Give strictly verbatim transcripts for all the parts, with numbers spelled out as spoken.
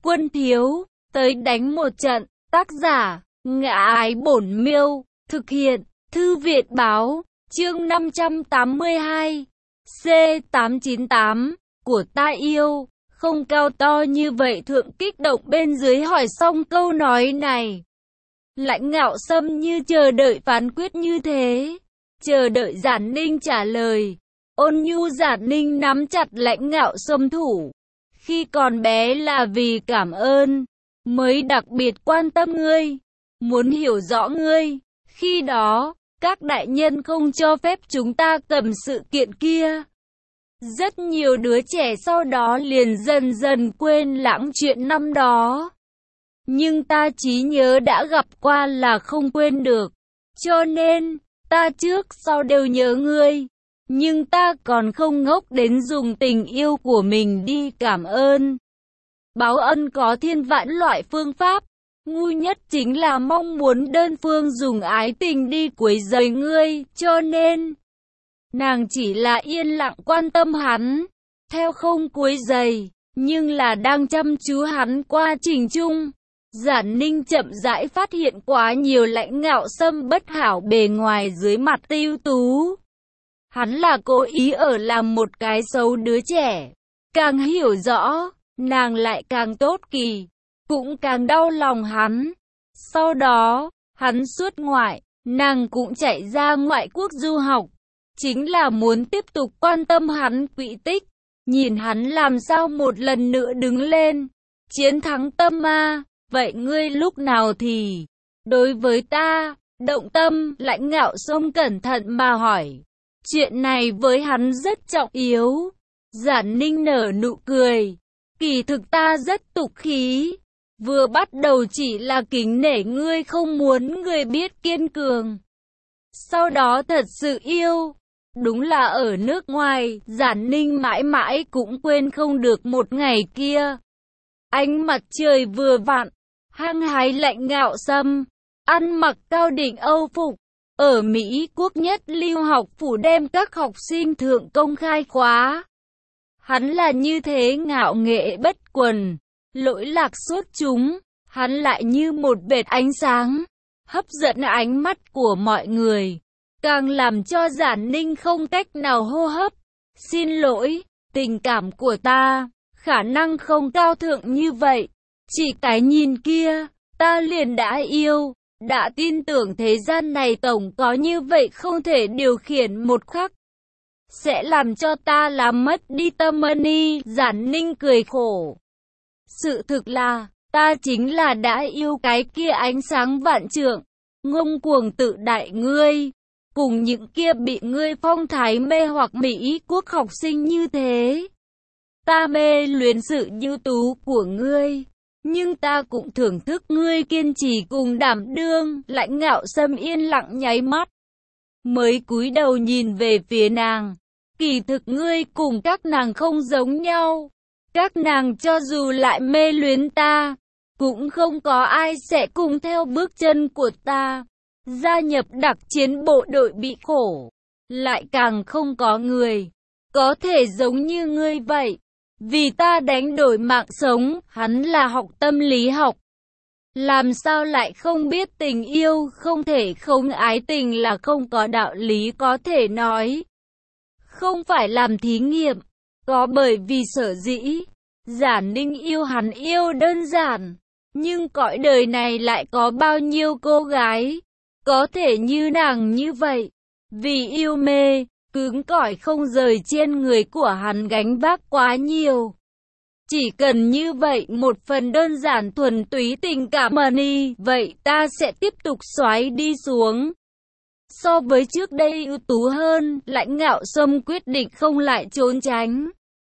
quân thiếu, tới đánh một trận. Tác giả, Ngã Ái Bổn Miêu, thực hiện, Thư viện Báo, chương năm trăm tám mươi hai, C tám chín tám, của ta yêu, không cao to như vậy. Thượng kích động bên dưới hỏi xong câu nói này. Lãnh Ngạo Sâm như chờ đợi phán quyết như thế, chờ đợi Giản Ninh trả lời. Ôn nhu Giản Ninh nắm chặt Lãnh Ngạo Sâm thủ. Khi còn bé là vì cảm ơn, mới đặc biệt quan tâm ngươi, muốn hiểu rõ ngươi. Khi đó, các đại nhân không cho phép chúng ta cầm sự kiện kia. Rất nhiều đứa trẻ sau đó liền dần dần quên lãng chuyện năm đó. Nhưng ta trí nhớ đã gặp qua là không quên được. Cho nên, ta trước sau đều nhớ ngươi. Nhưng ta còn không ngốc đến dùng tình yêu của mình đi cảm ơn. Báo ân có thiên vạn loại phương pháp. Ngu nhất chính là mong muốn đơn phương dùng ái tình đi quấy rầy ngươi. Cho nên, nàng chỉ là yên lặng quan tâm hắn, theo không quấy rầy, nhưng là đang chăm chú hắn quá trình chung. Giản Ninh chậm rãi phát hiện quá nhiều Lãnh Ngạo Sâm bất hảo bề ngoài dưới mặt ưu tú. Hắn là cố ý ở làm một cái xấu đứa trẻ. Càng hiểu rõ, nàng lại càng tốt kỳ, cũng càng đau lòng hắn. Sau đó, hắn xuất ngoại, nàng cũng chạy ra ngoại quốc du học. Chính là muốn tiếp tục quan tâm hắn quỹ tích, nhìn hắn làm sao một lần nữa đứng lên, chiến thắng tâm ma. Vậy ngươi lúc nào thì đối với ta động tâm? Lãnh Ngạo Sâm cẩn thận mà hỏi. Chuyện này với hắn rất trọng yếu. Giản Ninh nở nụ cười. Kỳ thực ta rất tục khí. Vừa bắt đầu chỉ là kính nể ngươi, không muốn ngươi biết kiên cường. Sau đó thật sự yêu. Đúng là ở nước ngoài, Giản Ninh mãi mãi cũng quên không được một ngày kia. Ánh mặt trời vừa vặn, hăng hái Lãnh Ngạo Sâm, ăn mặc cao đỉnh Âu phục, ở Mỹ Quốc nhất lưu học phủ đem các học sinh thượng công khai khóa. Hắn là như thế ngạo nghệ bất quần, lỗi lạc xuất chúng, hắn lại như một vệt ánh sáng, hấp dẫn ánh mắt của mọi người, càng làm cho Giản Ninh không cách nào hô hấp. Xin lỗi, tình cảm của ta, khả năng không cao thượng như vậy. Chỉ cái nhìn kia, ta liền đã yêu, đã tin tưởng thế gian này tổng có như vậy không thể điều khiển một khắc, sẽ làm cho ta làm mất đi tâm ni. Giản Ninh cười khổ. Sự thực là, ta chính là đã yêu cái kia ánh sáng vạn trượng, ngông cuồng tự đại ngươi, cùng những kia bị ngươi phong thái mê hoặc Mỹ Quốc học sinh như thế. Ta mê luyến sự ưu tú của ngươi. Nhưng ta cũng thưởng thức ngươi kiên trì cùng đảm đương. Lãnh Ngạo Sâm yên lặng nháy mắt, mới cúi đầu nhìn về phía nàng. Kỳ thực ngươi cùng các nàng không giống nhau. Các nàng cho dù lại mê luyến ta, cũng không có ai sẽ cùng theo bước chân của ta, gia nhập đặc chiến bộ đội bị khổ. Lại càng không có người có thể giống như ngươi vậy, vì ta đánh đổi mạng sống. Hắn là học tâm lý học, làm sao lại không biết tình yêu không thể không ái tình là không có đạo lý có thể nói. Không phải làm thí nghiệm, có bởi vì sở dĩ Giản Ninh yêu hắn yêu đơn giản. Nhưng cõi đời này lại có bao nhiêu cô gái có thể như nàng như vậy, vì yêu mê cứng cỏi không rời trên người của hắn gánh vác quá nhiều. Chỉ cần như vậy một phần đơn giản thuần túy tình cảm money, vậy ta sẽ tiếp tục xoáy đi xuống. So với trước đây ưu tú hơn. Lãnh Ngạo Sâm quyết định không lại trốn tránh.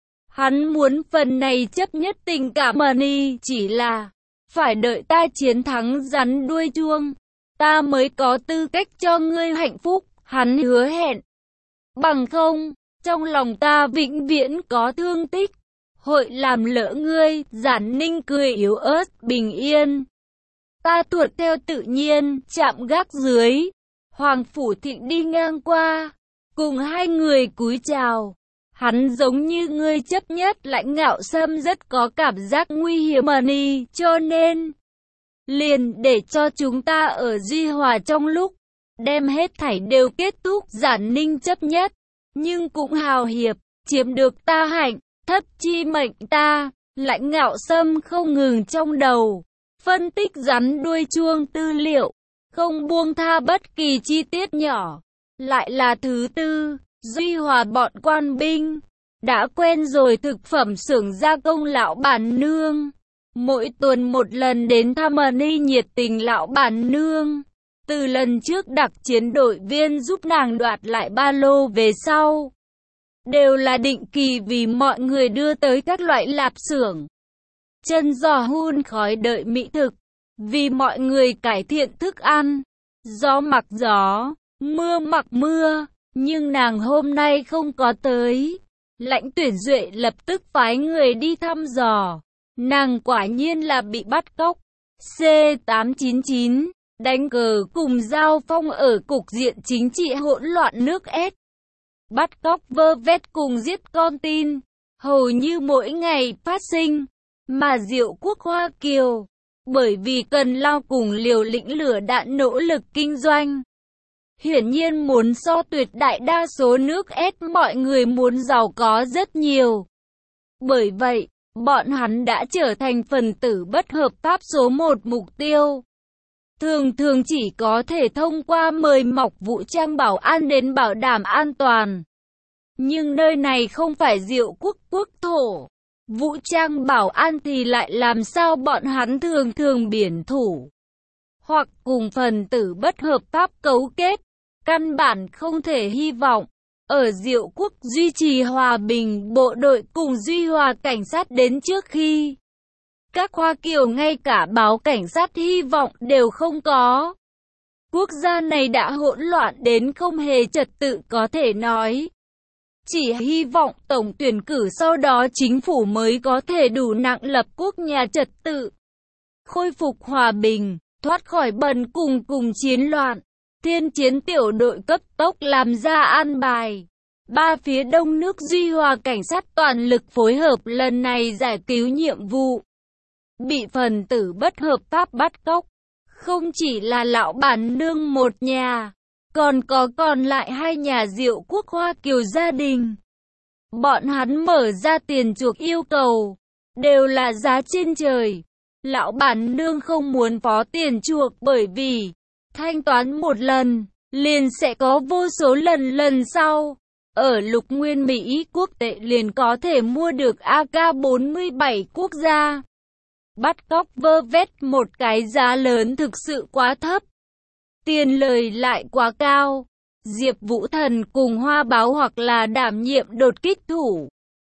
Hắn muốn phần này chấp nhất tình cảm money, chỉ là phải đợi ta chiến thắng rắn đuôi chuông, ta mới có tư cách cho ngươi hạnh phúc. Hắn hứa hẹn. Bằng không, trong lòng ta vĩnh viễn có thương tích, hội làm lỡ ngươi. Giản Ninh cười yếu ớt, bình yên. Ta tuột theo tự nhiên, chạm gác dưới. Hoàng Phủ Thịnh đi ngang qua, cùng hai người cúi chào. Hắn giống như người chấp nhất lãnh ngạo Sâm rất có cảm giác nguy hiểm đi, cho nên liền để cho chúng ta ở Duy Hòa trong lúc đem hết thảy đều kết thúc. Giản Ninh chấp nhất, nhưng cũng hào hiệp, chiếm được ta hạnh, thất chi mệnh ta. Lãnh ngạo Sâm không ngừng trong đầu phân tích rắn đuôi chuông tư liệu, không buông tha bất kỳ chi tiết nhỏ. Lại là thứ tư, Duy Hòa bọn quan binh đã quen rồi thực phẩm xưởng gia công lão bản nương, mỗi tuần một lần đến thăm ni nhiệt tình lão bản nương. Từ lần trước đặc chiến đội viên giúp nàng đoạt lại ba lô về sau, đều là định kỳ vì mọi người đưa tới các loại lạp xưởng, chân giò hun khói đợi mỹ thực, vì mọi người cải thiện thức ăn. Gió mặc gió, mưa mặc mưa, nhưng nàng hôm nay không có tới. Lãnh Tuyển Duệ lập tức phái người đi thăm dò. Nàng quả nhiên là bị bắt cóc. C tám chín chín, đánh cờ cùng giao phong ở cục diện chính trị hỗn loạn nước S. Bắt cóc vơ vét cùng giết con tin, hầu như mỗi ngày phát sinh. Mà Diệu Quốc Hoa Kiều, bởi vì cần lao cùng liều lĩnh lửa đạn nỗ lực kinh doanh, hiển nhiên muốn so tuyệt đại đa số nước S mọi người muốn giàu có rất nhiều. Bởi vậy, bọn hắn đã trở thành phần tử bất hợp pháp số một mục tiêu. Thường thường chỉ có thể thông qua mời mọc vũ trang bảo an đến bảo đảm an toàn. Nhưng nơi này không phải Diệu Quốc quốc thổ. Vũ trang bảo an thì lại làm sao bọn hắn thường thường biển thủ, hoặc cùng phần tử bất hợp pháp cấu kết, căn bản không thể hy vọng. Ở Diệu Quốc duy trì hòa bình, bộ đội cùng Duy Hòa cảnh sát đến trước khi các Hoa Kiều ngay cả báo cảnh sát hy vọng đều không có. Quốc gia này đã hỗn loạn đến không hề trật tự có thể nói. Chỉ hy vọng tổng tuyển cử sau đó chính phủ mới có thể đủ nặng lập quốc nhà trật tự, khôi phục hòa bình, thoát khỏi bần cùng cùng chiến loạn. Thiên chiến tiểu đội cấp tốc làm ra an bài. Ba phía đông nước Duy Hòa cảnh sát toàn lực phối hợp lần này giải cứu nhiệm vụ. Bị phần tử bất hợp pháp bắt cóc, không chỉ là lão bản nương một nhà, còn có còn lại hai nhà Diệu Quốc Hoa Kiều gia đình. Bọn hắn mở ra tiền chuộc yêu cầu, đều là giá trên trời. Lão bản nương không muốn phó tiền chuộc bởi vì thanh toán một lần, liền sẽ có vô số lần lần sau. Ở lục nguyên Mỹ quốc tệ liền có thể mua được A K bốn mươi bảy quốc gia. Bắt cóc vơ vét một cái giá lớn thực sự quá thấp, tiền lời lại quá cao. Diệp Vũ Thần cùng Hoa Báo hoặc là đảm nhiệm đột kích thủ.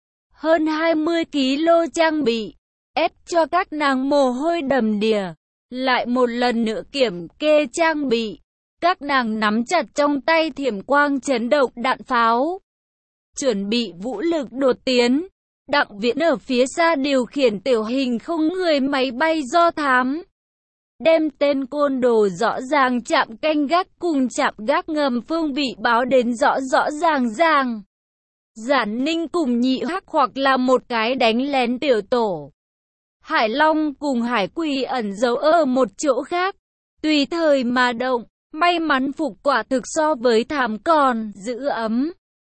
Hơn hai mươi ki lô trang bị, ép cho các nàng mồ hôi đầm đìa. Lại một lần nữa kiểm kê trang bị. Các nàng nắm chặt trong tay thiểm quang chấn động đạn pháo, chuẩn bị vũ lực đột tiến. Đặng Viễn ở phía xa điều khiển tiểu hình không người máy bay do thám, đem tên côn đồ rõ ràng chạm canh gác cùng chạm gác ngầm phương vị báo đến rõ rõ ràng ràng. Giản Ninh cùng Nhị Hắc hoặc là một cái đánh lén tiểu tổ. Hải Long cùng Hải Quỳ ẩn giấu ở một chỗ khác, tùy thời mà động. May mắn phục quả thực so với thảm còn giữ ấm.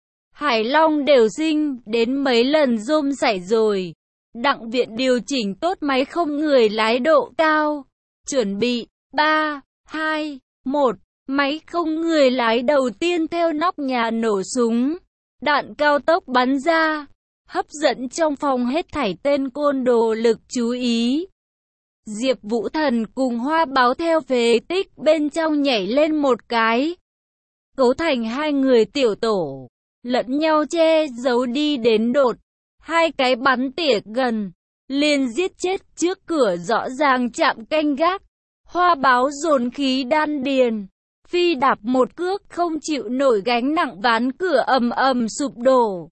Hải Long đều sinh đến mấy lần rôm xảy rồi. Đặng Viện điều chỉnh tốt máy không người lái độ cao. Chuẩn bị, ba, hai, một, máy không người lái đầu tiên theo nóc nhà nổ súng. Đạn cao tốc bắn ra, hấp dẫn trong phòng hết thảy tên côn đồ lực chú ý. Diệp Vũ Thần cùng Hoa Báo theo phế tích bên trong nhảy lên một cái, cấu thành hai người tiểu tổ, lẫn nhau che giấu đi đến đột. Hai cái bắn tỉa gần, liền giết chết trước cửa rõ ràng chạm canh gác. Hoa Báo dồn khí đan điền, phi đạp một cước không chịu nổi gánh nặng ván cửa ầm ầm sụp đổ.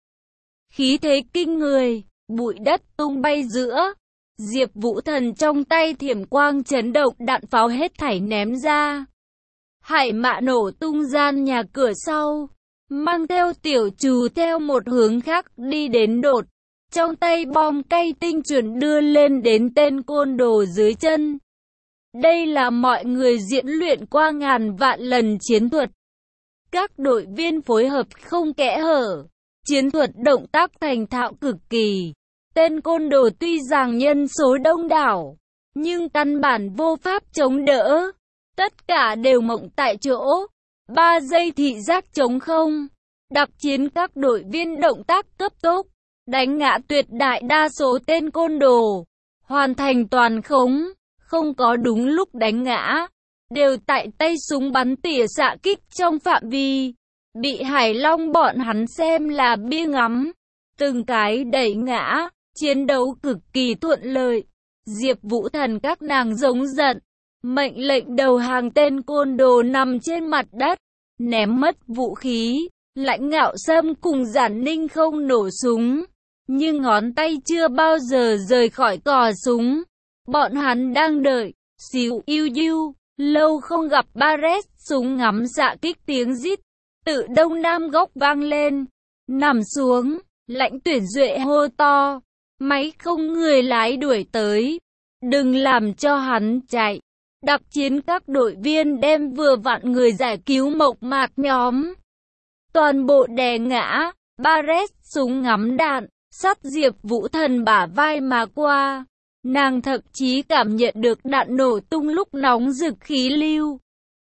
Khí thế kinh người, bụi đất tung bay giữa. Diệp Vũ Thần trong tay thiểm quang chấn động đạn pháo hết thảy ném ra. Hải mạ nổ tung gian nhà cửa sau. mang theo tiểu trù theo một hướng khác đi đến đột. Trong tay bom cây tinh chuẩn đưa lên đến tên côn đồ dưới chân. Đây là mọi người diễn luyện qua ngàn vạn lần chiến thuật. Các đội viên phối hợp không kẽ hở. Chiến thuật động tác thành thạo cực kỳ. Tên côn đồ tuy rằng nhân số đông đảo, nhưng căn bản vô pháp chống đỡ. Tất cả đều mộng tại chỗ. Ba giây thị giác trống không. Đặc chiến các đội viên động tác cấp tốc, đánh ngã tuyệt đại đa số tên côn đồ, hoàn thành toàn khống, không có đúng lúc đánh ngã, đều tại tay súng bắn tỉa xạ kích trong phạm vi, bị Hải Long bọn hắn xem là bia ngắm, từng cái đẩy ngã, chiến đấu cực kỳ thuận lợi. Diệp Vũ Thần các nàng giống giận, mệnh lệnh đầu hàng tên côn đồ nằm trên mặt đất, ném mất vũ khí. Lãnh Ngạo Sâm cùng Giản Ninh không nổ súng, nhưng ngón tay chưa bao giờ rời khỏi cò súng. Bọn hắn đang đợi. Xíu iu iu, lâu không gặp Barret, súng ngắm xạ kích tiếng rít tự đông nam góc vang lên. Nằm xuống, Lãnh Tuyển Duệ hô to, máy không người lái đuổi tới, đừng làm cho hắn chạy. Đặc chiến các đội viên đem vừa vặn người giải cứu Mộc Mạc nhóm toàn bộ đè ngã. Barret súng ngắm đạn sát Diệp Vũ Thần bả vai mà qua. Nàng thậm chí cảm nhận được đạn nổ tung lúc nóng rực khí lưu.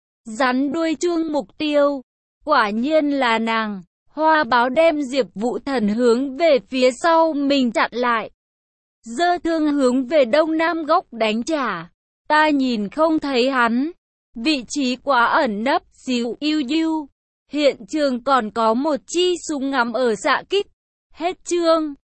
Rắn đuôi chuông mục tiêu. Quả nhiên là nàng. Hoa Báo đem Diệp Vũ Thần hướng về phía sau mình chặn lại. Giơ thương hướng về đông nam góc đánh trả. Ta nhìn không thấy hắn. Vị trí quá ẩn nấp. Xíu iu iu. Hiện trường còn có một chi súng ngắm ở xạ kích. Hết chương.